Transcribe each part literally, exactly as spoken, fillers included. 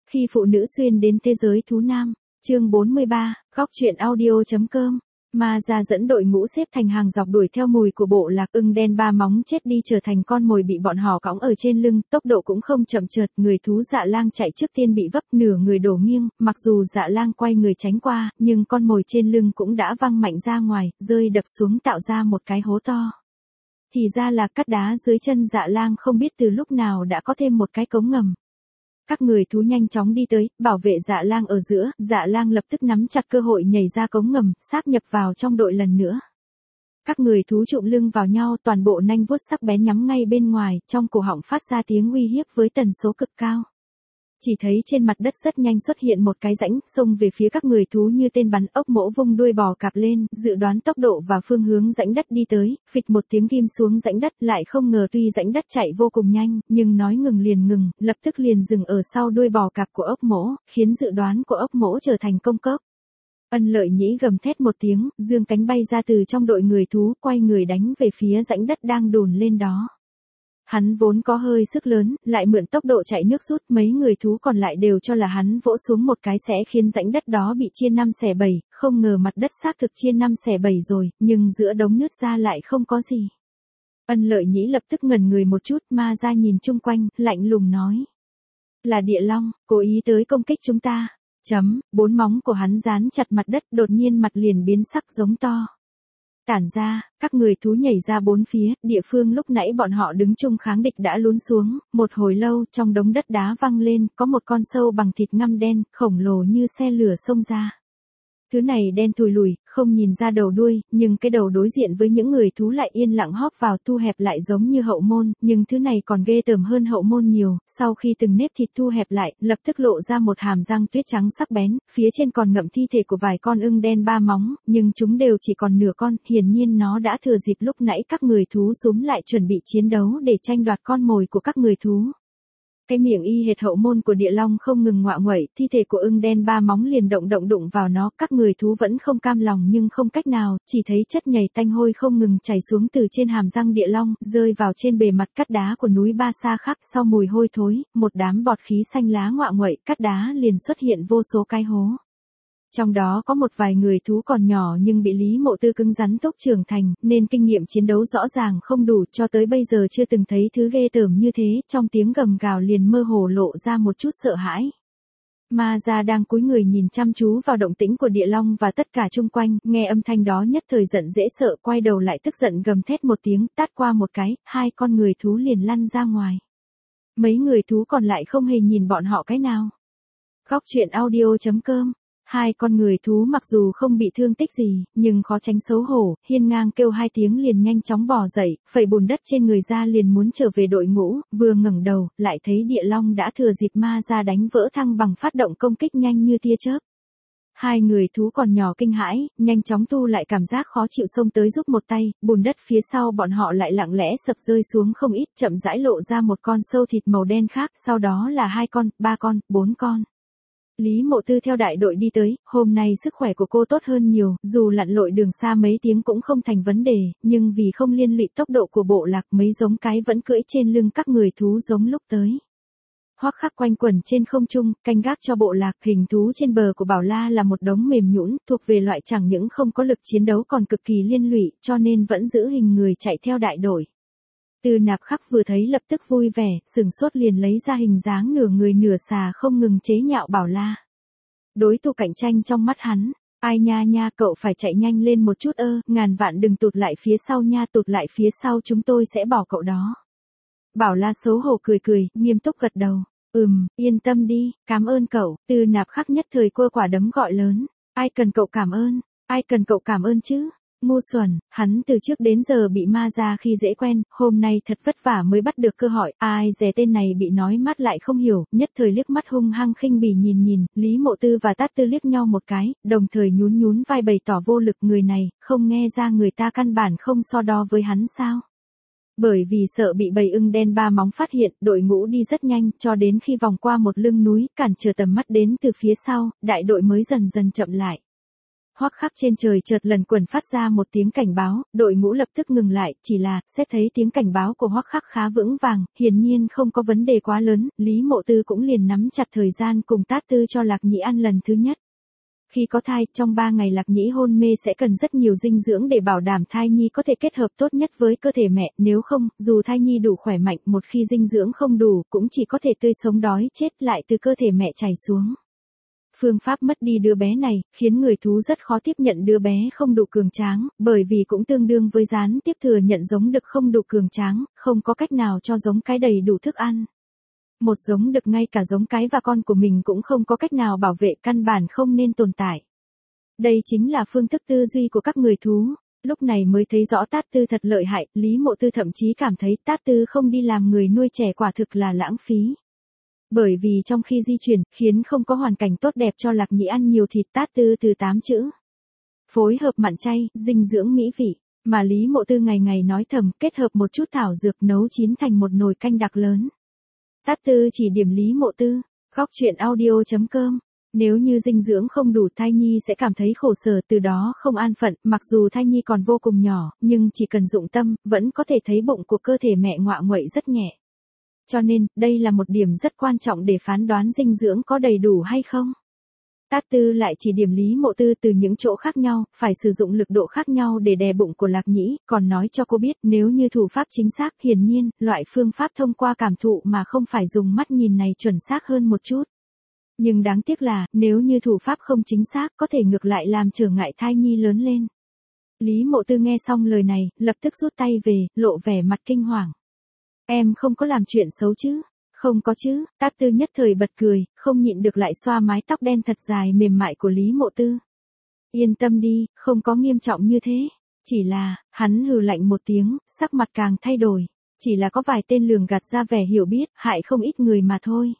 Khi phụ nữ xuyên đến thế giới thú nam, chương bốn mươi ba, góc truyện audio.com. Ma ra dẫn đội ngũ xếp thành hàng dọc đuổi theo mùi của bộ lạc ưng đen ba móng chết đi trở thành con mồi bị bọn họ cõng ở trên lưng, tốc độ cũng không chậm chợt, người thú Dạ Lang chạy trước tiên bị vấp nửa người đổ nghiêng, mặc dù Dạ Lang quay người tránh qua, nhưng con mồi trên lưng cũng đã văng mạnh ra ngoài, rơi đập xuống tạo ra một cái hố to. Thì ra là cắt đá dưới chân Dạ Lang không biết từ lúc nào đã có thêm một cái cống ngầm. Các người thú nhanh chóng đi tới, bảo vệ Dạ Lang ở giữa, Dạ Lang lập tức nắm chặt cơ hội nhảy ra cống ngầm, sáp nhập vào trong đội lần nữa. Các người thú trụm lưng vào nhau, toàn bộ nanh vuốt sắc bén nhắm ngay bên ngoài, trong cổ họng phát ra tiếng uy hiếp với tần số cực cao. Chỉ thấy trên mặt đất rất nhanh xuất hiện một cái rãnh, xông về phía các người thú như tên bắn, ốc mỗ vung đuôi bò cạp lên, dự đoán tốc độ và phương hướng rãnh đất đi tới, phịch một tiếng ghim xuống rãnh đất, lại không ngờ tuy rãnh đất chạy vô cùng nhanh, nhưng nói ngừng liền ngừng, lập tức liền dừng ở sau đuôi bò cạp của ốc mỗ, khiến dự đoán của ốc mỗ trở thành công cốc. Ân Lợi Nhĩ gầm thét một tiếng, dương cánh bay ra từ trong đội người thú, quay người đánh về phía rãnh đất đang đồn lên đó. Hắn vốn có hơi sức lớn, lại mượn tốc độ chạy nước rút, mấy người thú còn lại đều cho là hắn vỗ xuống một cái sẽ khiến rãnh đất đó bị chia năm xẻ bảy, không ngờ mặt đất xác thực chia năm xẻ bảy rồi, nhưng giữa đống nứt ra lại không có gì. Ân Lợi Nhĩ lập tức ngẩn người một chút, Ma ra nhìn chung quanh, lạnh lùng nói. Là địa long, cố ý tới công kích chúng ta. Chấm, bốn móng của hắn dán chặt mặt đất, đột nhiên mặt liền biến sắc giống to. Tản ra, các người thú nhảy ra bốn phía, địa phương lúc nãy bọn họ đứng chung kháng địch đã lún xuống, một hồi lâu, trong đống đất đá văng lên, có một con sâu bằng thịt ngăm đen, khổng lồ như xe lửa xông ra. Thứ này đen thùi lùi, không nhìn ra đầu đuôi, nhưng cái đầu đối diện với những người thú lại yên lặng hóp vào thu hẹp lại giống như hậu môn, nhưng thứ này còn ghê tởm hơn hậu môn nhiều, sau khi từng nếp thịt thu hẹp lại, lập tức lộ ra một hàm răng tuyết trắng sắc bén, phía trên còn ngậm thi thể của vài con ưng đen ba móng, nhưng chúng đều chỉ còn nửa con, hiển nhiên nó đã thừa dịp lúc nãy các người thú xúm lại chuẩn bị chiến đấu để tranh đoạt con mồi của các người thú. Cái miệng y hệt hậu môn của địa long không ngừng ngoạ nguậy, thi thể của ưng đen ba móng liền động động đụng vào nó, các người thú vẫn không cam lòng nhưng không cách nào, chỉ thấy chất nhầy tanh hôi không ngừng chảy xuống từ trên hàm răng địa long, rơi vào trên bề mặt cắt đá của núi Ba Sa Khắc, sau mùi hôi thối, một đám bọt khí xanh lá ngoạ nguậy, cắt đá liền xuất hiện vô số cái hố. Trong đó có một vài người thú còn nhỏ nhưng bị Lý Mộ Tư cứng rắn tốc trưởng thành, nên kinh nghiệm chiến đấu rõ ràng không đủ, cho tới bây giờ chưa từng thấy thứ ghê tởm như thế, trong tiếng gầm gào liền mơ hồ lộ ra một chút sợ hãi. Ma ra đang cúi người nhìn chăm chú vào động tĩnh của địa long và tất cả chung quanh, nghe âm thanh đó nhất thời giận dễ sợ, quay đầu lại tức giận gầm thét một tiếng, tát qua một cái, hai con người thú liền lăn ra ngoài. Mấy người thú còn lại không hề nhìn bọn họ cái nào. Góc truyện audio.com. Hai con người thú mặc dù không bị thương tích gì, nhưng khó tránh xấu hổ, hiên ngang kêu hai tiếng liền nhanh chóng bò dậy, phẩy bùn đất trên người ra liền muốn trở về đội ngũ, vừa ngẩng đầu, lại thấy địa long đã thừa dịp Ma ra đánh vỡ thăng bằng phát động công kích nhanh như tia chớp. Hai người thú còn nhỏ kinh hãi, nhanh chóng tu lại cảm giác khó chịu xông tới giúp một tay, bùn đất phía sau bọn họ lại lặng lẽ sập rơi xuống không ít, chậm rãi lộ ra một con sâu thịt màu đen khác, sau đó là hai con, ba con, bốn con. Lý Mộ Tư theo đại đội đi tới, hôm nay sức khỏe của cô tốt hơn nhiều, dù lặn lội đường xa mấy tiếng cũng không thành vấn đề, nhưng vì không liên lụy tốc độ của bộ lạc mấy giống cái vẫn cưỡi trên lưng các người thú giống lúc tới. Hoắc Khắc quanh quẩn trên không trung, canh gác cho bộ lạc, hình thú trên bờ của Bảo La là một đống mềm nhũn, thuộc về loại chẳng những không có lực chiến đấu còn cực kỳ liên lụy, cho nên vẫn giữ hình người chạy theo đại đội. Từ Nạp Khắc vừa thấy lập tức vui vẻ, sừng sốt liền lấy ra hình dáng nửa người nửa xà không ngừng chế nhạo Bảo La. Đối thủ cạnh tranh trong mắt hắn, ai nha nha cậu phải chạy nhanh lên một chút ơ, ngàn vạn đừng tụt lại phía sau nha, tụt lại phía sau chúng tôi sẽ bỏ cậu đó. Bảo La xấu hổ cười cười, nghiêm túc gật đầu, ừm, yên tâm đi, cảm ơn cậu, Từ Nạp Khắc nhất thời cua quả đấm gọi lớn, ai cần cậu cảm ơn, ai cần cậu cảm ơn chứ. Ngu xuẩn, hắn từ trước đến giờ bị Ma ra khi dễ quen, hôm nay thật vất vả mới bắt được cơ hội, ai dè tên này bị nói mắt lại không hiểu, nhất thời liếc mắt hung hăng khinh bỉ nhìn nhìn, Lý Mộ Tư và Tát Tư liếc nhau một cái, đồng thời nhún nhún vai bày tỏ vô lực, người này, không nghe ra người ta căn bản không so đo với hắn sao. Bởi vì sợ bị bầy ưng đen ba móng phát hiện, đội ngũ đi rất nhanh, cho đến khi vòng qua một lưng núi, cản trở tầm mắt đến từ phía sau, đại đội mới dần dần chậm lại. Hoắc Khắc trên trời chợt lần quần phát ra một tiếng cảnh báo, đội ngũ lập tức ngừng lại, chỉ là, xét thấy tiếng cảnh báo của Hoắc Khắc khá vững vàng, hiển nhiên không có vấn đề quá lớn, Lý Mộ Tư cũng liền nắm chặt thời gian cùng Tát Tư cho Lạc Nhĩ ăn lần thứ nhất. Khi có thai, trong ba ngày Lạc Nhĩ hôn mê sẽ cần rất nhiều dinh dưỡng để bảo đảm thai nhi có thể kết hợp tốt nhất với cơ thể mẹ, nếu không, dù thai nhi đủ khỏe mạnh, một khi dinh dưỡng không đủ, cũng chỉ có thể tươi sống đói chết lại từ cơ thể mẹ chảy xuống. Phương pháp mất đi đứa bé này, khiến người thú rất khó tiếp nhận đứa bé không đủ cường tráng, bởi vì cũng tương đương với gián tiếp thừa nhận giống đực không đủ cường tráng, không có cách nào cho giống cái đầy đủ thức ăn. Một giống đực ngay cả giống cái và con của mình cũng không có cách nào bảo vệ, căn bản không nên tồn tại. Đây chính là phương thức tư duy của các người thú. Lúc này mới thấy rõ Tát Tư thật lợi hại, Lý Mộ Tư thậm chí cảm thấy Tát Tư không đi làm người nuôi trẻ quả thực là lãng phí. Bởi vì trong khi di chuyển, khiến không có hoàn cảnh tốt đẹp cho Lạc Nhĩ ăn nhiều thịt. Tát Tư từ tám chữ. Phối hợp mặn chay, dinh dưỡng mỹ vị, mà Lý Mộ Tư ngày ngày nói thầm, kết hợp một chút thảo dược nấu chín thành một nồi canh đặc lớn. Tát Tư chỉ điểm Lý Mộ Tư, góc truyện audio chấm com. Nếu như dinh dưỡng không đủ thai nhi sẽ cảm thấy khổ sở, từ đó không an phận, mặc dù thai nhi còn vô cùng nhỏ, nhưng chỉ cần dụng tâm, vẫn có thể thấy bụng của cơ thể mẹ ngoạ nguậy rất nhẹ. Cho nên, đây là một điểm rất quan trọng để phán đoán dinh dưỡng có đầy đủ hay không. Tát Tư lại chỉ điểm Lý Mộ Tư từ những chỗ khác nhau, phải sử dụng lực độ khác nhau để đè bụng của Lạc Nhĩ, còn nói cho cô biết nếu như thủ pháp chính xác, hiển nhiên, loại phương pháp thông qua cảm thụ mà không phải dùng mắt nhìn này chuẩn xác hơn một chút. Nhưng đáng tiếc là, nếu như thủ pháp không chính xác, có thể ngược lại làm trở ngại thai nhi lớn lên. Lý Mộ Tư nghe xong lời này, lập tức rút tay về, lộ vẻ mặt kinh hoàng. Em không có làm chuyện xấu chứ? Không có chứ. Tát Tư nhất thời bật cười, không nhịn được lại xoa mái tóc đen thật dài mềm mại của Lý Mộ Tư. Yên tâm đi, không có nghiêm trọng như thế. Chỉ là, hắn hừ lạnh một tiếng, sắc mặt càng thay đổi. Chỉ là có vài tên lường gạt ra vẻ hiểu biết, hại không ít người mà thôi.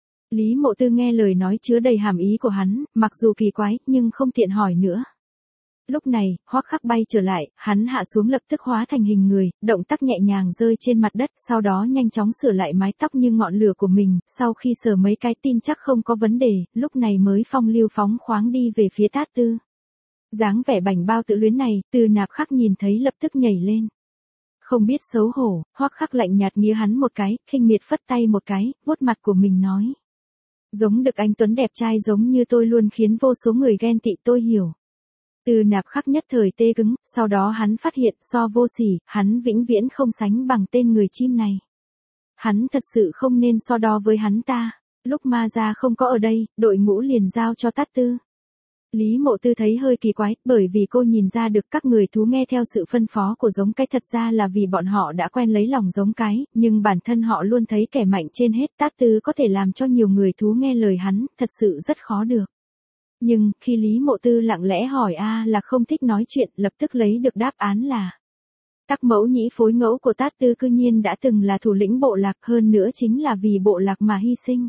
Lý Mộ Tư nghe lời nói chứa đầy hàm ý của hắn, mặc dù kỳ quái, nhưng không tiện hỏi nữa. Lúc này, Hoắc Khắc bay trở lại, hắn hạ xuống lập tức hóa thành hình người, động tác nhẹ nhàng rơi trên mặt đất, sau đó nhanh chóng sửa lại mái tóc như ngọn lửa của mình, sau khi sờ mấy cái tin chắc không có vấn đề, lúc này mới phong lưu phóng khoáng đi về phía Tát Tư. Dáng vẻ bảnh bao tự luyến này, Từ Nạp Khắc nhìn thấy lập tức nhảy lên. Không biết xấu hổ, Hoắc Khắc lạnh nhạt nghía hắn một cái, khinh miệt phất tay một cái, vuốt mặt của mình nói. Giống được anh tuấn đẹp trai giống như tôi luôn khiến vô số người ghen tị, tôi hiểu. Từ Nạp Khắc nhất thời tê cứng, sau đó hắn phát hiện so vô sỉ, hắn vĩnh viễn không sánh bằng tên người chim này. Hắn thật sự không nên so đo với hắn ta. Lúc Ma Gia không có ở đây, đội ngũ liền giao cho Tát Tư. Lý Mộ Tư thấy hơi kỳ quái, bởi vì cô nhìn ra được các người thú nghe theo sự phân phó của giống cái thật ra là vì bọn họ đã quen lấy lòng giống cái, nhưng bản thân họ luôn thấy kẻ mạnh trên hết. Tát Tư có thể làm cho nhiều người thú nghe lời hắn, thật sự rất khó được. Nhưng, khi Lý Mộ Tư lặng lẽ hỏi A là không thích nói chuyện, lập tức lấy được đáp án là Tắc Mẫu Nhĩ phối ngẫu của Tát Tư cư nhiên đã từng là thủ lĩnh bộ lạc, hơn nữa chính là vì bộ lạc mà hy sinh.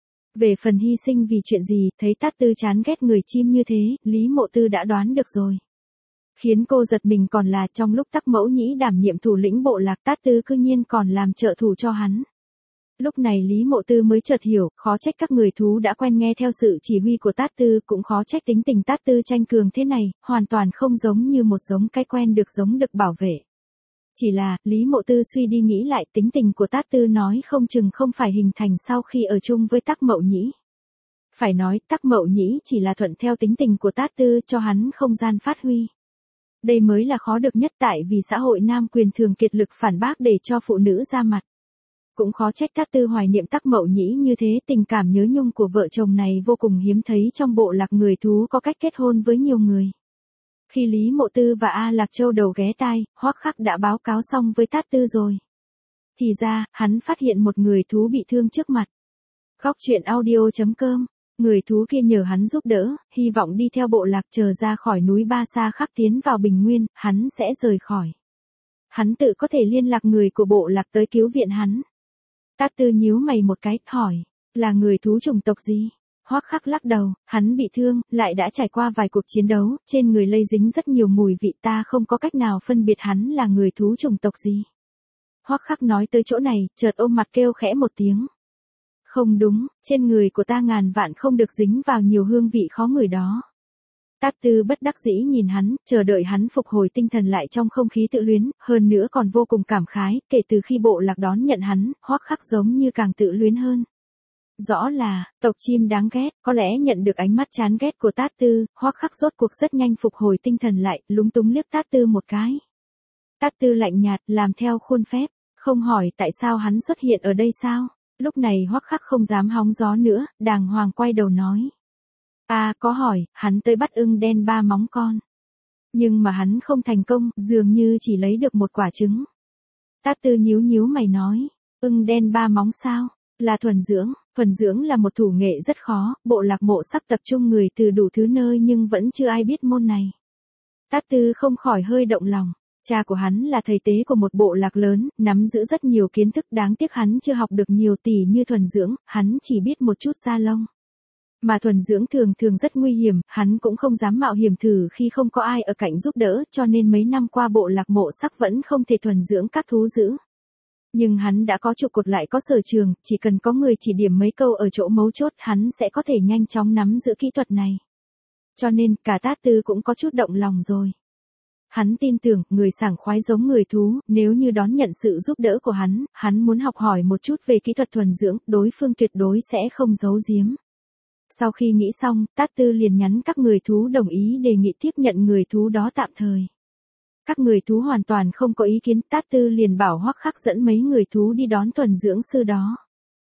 Về phần hy sinh vì chuyện gì, thấy Tát Tư chán ghét người chim như thế, Lý Mộ Tư đã đoán được rồi. Khiến cô giật mình còn là trong lúc Tắc Mẫu Nhĩ đảm nhiệm thủ lĩnh bộ lạc, Tát Tư cư nhiên còn làm trợ thủ cho hắn. Lúc này Lý Mộ Tư mới chợt hiểu, khó trách các người thú đã quen nghe theo sự chỉ huy của Tát Tư, cũng khó trách tính tình Tát Tư tranh cường thế này, hoàn toàn không giống như một giống cái quen được giống được bảo vệ. Chỉ là, Lý Mộ Tư suy đi nghĩ lại, tính tình của Tát Tư nói không chừng không phải hình thành sau khi ở chung với Tắc Mậu Nhĩ. Phải nói, Tắc Mậu Nhĩ chỉ là thuận theo tính tình của Tát Tư, cho hắn không gian phát huy. Đây mới là khó được nhất, tại vì xã hội nam quyền thường kiệt lực phản bác để cho phụ nữ ra mặt. Cũng khó trách Tát Tư hoài niệm Tắc Mậu Nhĩ như thế, tình cảm nhớ nhung của vợ chồng này vô cùng hiếm thấy trong bộ lạc người thú có cách kết hôn với nhiều người. Khi Lý Mộ Tư và A Lạc Châu đầu ghé tai, Hoắc Khắc đã báo cáo xong với Tát Tư rồi. Thì ra, hắn phát hiện một người thú bị thương trước mặt. Góc truyện audio chấm com, người thú kia nhờ hắn giúp đỡ, hy vọng đi theo bộ lạc chờ ra khỏi núi Ba Sa Khắc tiến vào Bình Nguyên, hắn sẽ rời khỏi. Hắn tự có thể liên lạc người của bộ lạc tới cứu viện hắn. Tát Tư nhíu mày một cái, hỏi, là người thú chủng tộc gì? Hoắc Khắc lắc đầu, hắn bị thương, lại đã trải qua vài cuộc chiến đấu, trên người lây dính rất nhiều mùi vị, ta không có cách nào phân biệt hắn là người thú chủng tộc gì. Hoắc Khắc nói tới chỗ này, chợt ôm mặt kêu khẽ một tiếng. Không đúng, trên người của ta ngàn vạn không được dính vào nhiều hương vị khó ngửi đó. Tát Tư bất đắc dĩ nhìn hắn, chờ đợi hắn phục hồi tinh thần lại trong không khí tự luyến, hơn nữa còn vô cùng cảm khái, kể từ khi bộ lạc đón nhận hắn, Hoắc Khắc giống như càng tự luyến hơn. Rõ là, tộc chim đáng ghét, có lẽ nhận được ánh mắt chán ghét của Tát Tư, Hoắc Khắc rốt cuộc rất nhanh phục hồi tinh thần lại, lúng túng liếc Tát Tư một cái. Tát Tư lạnh nhạt, làm theo khuôn phép, không hỏi tại sao hắn xuất hiện ở đây sao. Lúc này Hoắc Khắc không dám hóng gió nữa, đàng hoàng quay đầu nói. À có hỏi, hắn tới bắt ưng đen ba móng con. Nhưng mà hắn không thành công, dường như chỉ lấy được một quả trứng. Tát Tư nhíu nhíu mày nói, ưng đen ba móng sao? Là thuần dưỡng, thuần dưỡng là một thủ nghệ rất khó, bộ lạc Mộ Sắc tập trung người từ đủ thứ nơi nhưng vẫn chưa ai biết môn này. Tát Tư không khỏi hơi động lòng, cha của hắn là thầy tế của một bộ lạc lớn, nắm giữ rất nhiều kiến thức, đáng tiếc hắn chưa học được nhiều tỉ như thuần dưỡng, hắn chỉ biết một chút da lông. Mà thuần dưỡng thường thường rất nguy hiểm, hắn cũng không dám mạo hiểm thử khi không có ai ở cạnh giúp đỡ, cho nên mấy năm qua bộ lạc Mộ Sắc vẫn không thể thuần dưỡng các thú dữ. Nhưng hắn đã có trụ cột lại có sở trường, chỉ cần có người chỉ điểm mấy câu ở chỗ mấu chốt hắn sẽ có thể nhanh chóng nắm giữ kỹ thuật này. Cho nên, cả Tát Tư cũng có chút động lòng rồi. Hắn tin tưởng, người sảng khoái giống người thú, nếu như đón nhận sự giúp đỡ của hắn, hắn muốn học hỏi một chút về kỹ thuật thuần dưỡng, đối phương tuyệt đối sẽ không giấu giếm. Sau khi nghĩ xong, Tát Tư liền nhắn các người thú đồng ý đề nghị tiếp nhận người thú đó tạm thời. Các người thú hoàn toàn không có ý kiến, Tát Tư liền bảo Hoắc Khắc dẫn mấy người thú đi đón thuần dưỡng sư đó.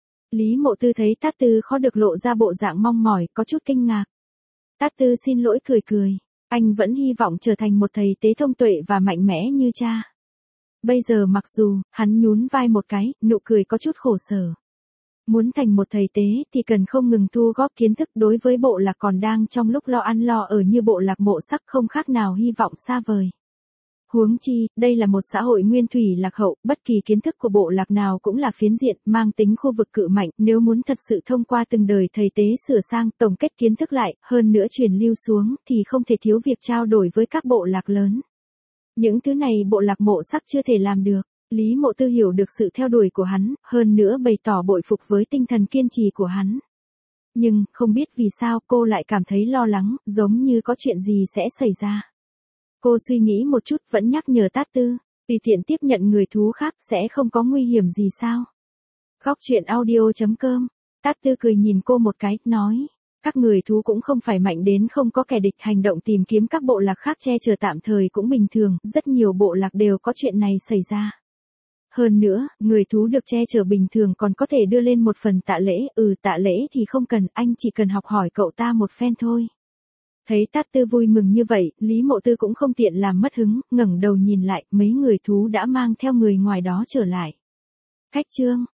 Lý Mộ Tư thấy Tát Tư khó được lộ ra bộ dạng mong mỏi, có chút kinh ngạc. Tát Tư xin lỗi cười cười, anh vẫn hy vọng trở thành một thầy tế thông tuệ và mạnh mẽ như cha. Bây giờ mặc dù, hắn nhún vai một cái, nụ cười có chút khổ sở. Muốn thành một thầy tế thì cần không ngừng thu góp kiến thức, đối với bộ lạc còn đang trong lúc lo ăn lo ở như bộ lạc Mộ Sắc không khác nào hy vọng xa vời. Huống chi, đây là một xã hội nguyên thủy lạc hậu, bất kỳ kiến thức của bộ lạc nào cũng là phiến diện, mang tính khu vực cự mạnh, nếu muốn thật sự thông qua từng đời thầy tế sửa sang, tổng kết kiến thức lại, hơn nữa truyền lưu xuống, thì không thể thiếu việc trao đổi với các bộ lạc lớn. Những thứ này bộ lạc Mộ Sắc chưa thể làm được. Lý Mộ Tư hiểu được sự theo đuổi của hắn, hơn nữa bày tỏ bội phục với tinh thần kiên trì của hắn. Nhưng, không biết vì sao cô lại cảm thấy lo lắng, giống như có chuyện gì sẽ xảy ra. Cô suy nghĩ một chút vẫn nhắc nhở Tát Tư, tùy tiện tiếp nhận người thú khác sẽ không có nguy hiểm gì sao. Góc truyện audio chấm com, Tát Tư cười nhìn cô một cái, nói, các người thú cũng không phải mạnh đến không có kẻ địch, hành động tìm kiếm các bộ lạc khác che chở tạm thời cũng bình thường, rất nhiều bộ lạc đều có chuyện này xảy ra. Hơn nữa, người thú được che chở bình thường còn có thể đưa lên một phần tạ lễ, ừ tạ lễ thì không cần, anh chỉ cần học hỏi cậu ta một phen thôi. Thấy Tát Tư vui mừng như vậy, Lý Mộ Tư cũng không tiện làm mất hứng, ngẩng đầu nhìn lại, mấy người thú đã mang theo người ngoài đó trở lại. Khách trương,